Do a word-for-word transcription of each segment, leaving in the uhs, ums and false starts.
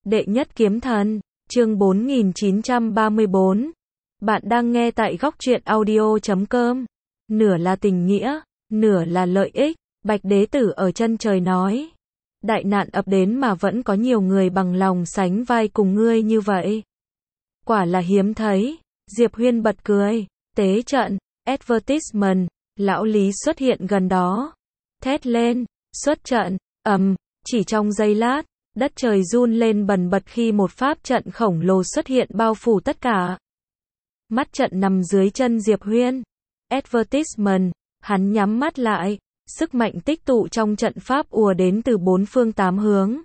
Đệ nhất kiếm thần, chương bốn nghìn chín trăm ba mươi bốn. Bạn đang nghe tại góc truyện audio chấm com. Nửa là tình nghĩa, nửa là lợi ích. Bạch đế tử ở chân trời nói. Đại nạn ập đến mà vẫn có nhiều người bằng lòng sánh vai cùng ngươi như vậy. Quả là hiếm thấy. Diệp Huyên bật cười. Tế trận, advertisement, lão Lý xuất hiện gần đó. Thét lên, xuất trận, ầm, chỉ trong giây lát. Đất trời run lên bần bật khi một pháp trận khổng lồ xuất hiện bao phủ tất cả. Mắt trận nằm dưới chân Diệp Huyên. Advertisement, hắn nhắm mắt lại, sức mạnh tích tụ trong trận pháp ùa đến từ bốn phương tám hướng.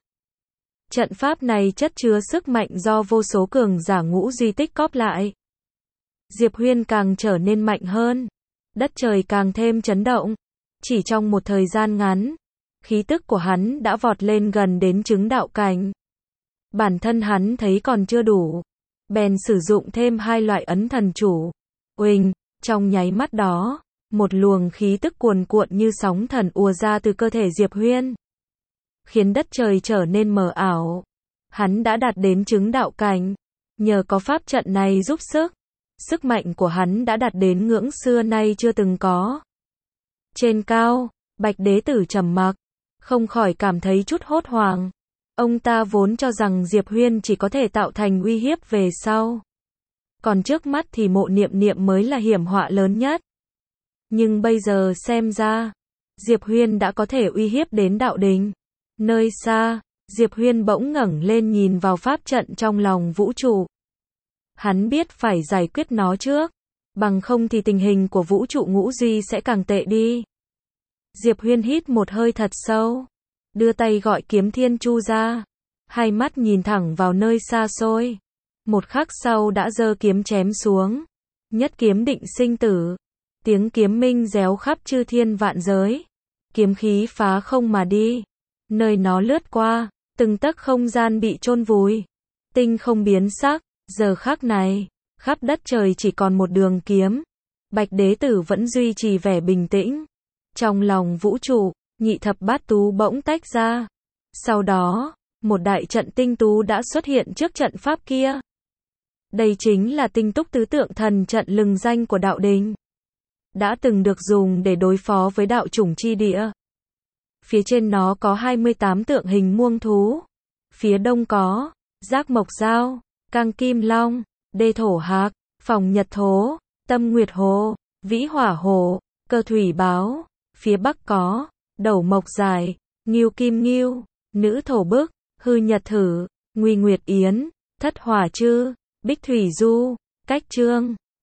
Trận pháp này chất chứa sức mạnh do vô số cường giả ngũ duy tích cóp lại. Diệp Huyên càng trở nên mạnh hơn, đất trời càng thêm chấn động. Chỉ trong một thời gian ngắn, khí tức của hắn đã vọt lên gần đến chứng đạo cảnh. Bản thân hắn thấy còn chưa đủ, bèn sử dụng thêm hai loại ấn thần chủ. Uỳnh, trong nháy mắt đó, một luồng khí tức cuồn cuộn như sóng thần ùa ra từ cơ thể Diệp Huyên, khiến đất trời trở nên mờ ảo. Hắn đã đạt đến chứng đạo cảnh, nhờ có pháp trận này giúp sức, sức mạnh của hắn đã đạt đến ngưỡng xưa nay chưa từng có. Trên cao, Bạch đế tử trầm mặc, không khỏi cảm thấy chút hốt hoảng. Ông ta vốn cho rằng Diệp Huyên chỉ có thể tạo thành uy hiếp về sau, còn trước mắt thì Mộ Niệm Niệm mới là hiểm họa lớn nhất. Nhưng bây giờ xem ra, Diệp Huyên đã có thể uy hiếp đến đạo đình. Nơi xa, Diệp Huyên bỗng ngẩng lên nhìn vào pháp trận trong lòng vũ trụ. Hắn biết phải giải quyết nó trước, bằng không thì tình hình của vũ trụ ngũ duy sẽ càng tệ đi. Diệp Huyên hít một hơi thật sâu, đưa tay gọi kiếm thiên chu ra, hai mắt nhìn thẳng vào nơi xa xôi. Một khắc sau đã giơ kiếm chém xuống, nhất kiếm định sinh tử. Tiếng kiếm minh réo khắp chư thiên vạn giới, kiếm khí phá không mà đi. Nơi nó lướt qua, từng tấc không gian bị chôn vùi, tinh không biến sắc. Giờ khắc này, khắp đất trời chỉ còn một đường kiếm. Bạch đế tử vẫn duy trì vẻ bình tĩnh. Trong lòng vũ trụ, nhị thập bát tú bỗng tách ra. Sau đó, một đại trận tinh tú đã xuất hiện trước trận pháp kia. Đây chính là tinh túc tứ tượng thần trận lừng danh của đạo đình, đã từng được dùng để đối phó với đạo chủng chi địa. Phía trên nó có hai mươi tám tượng hình muông thú. Phía đông có Giác Mộc Dao, Cang Kim Long, Đê Thổ Hạc, Phòng Nhật Thố, Tâm Nguyệt Hồ, Vĩ Hỏa Hồ, Cơ Thủy Báo. Phía bắc có Đẩu Mộc Dài, Ngưu Kim Ngưu, Nữ Thổ Bức, Hư Nhật Thử, Nguy Nguyệt Yến, Thất Hỏa Chư, Bích Thủy Du, Cách Trương.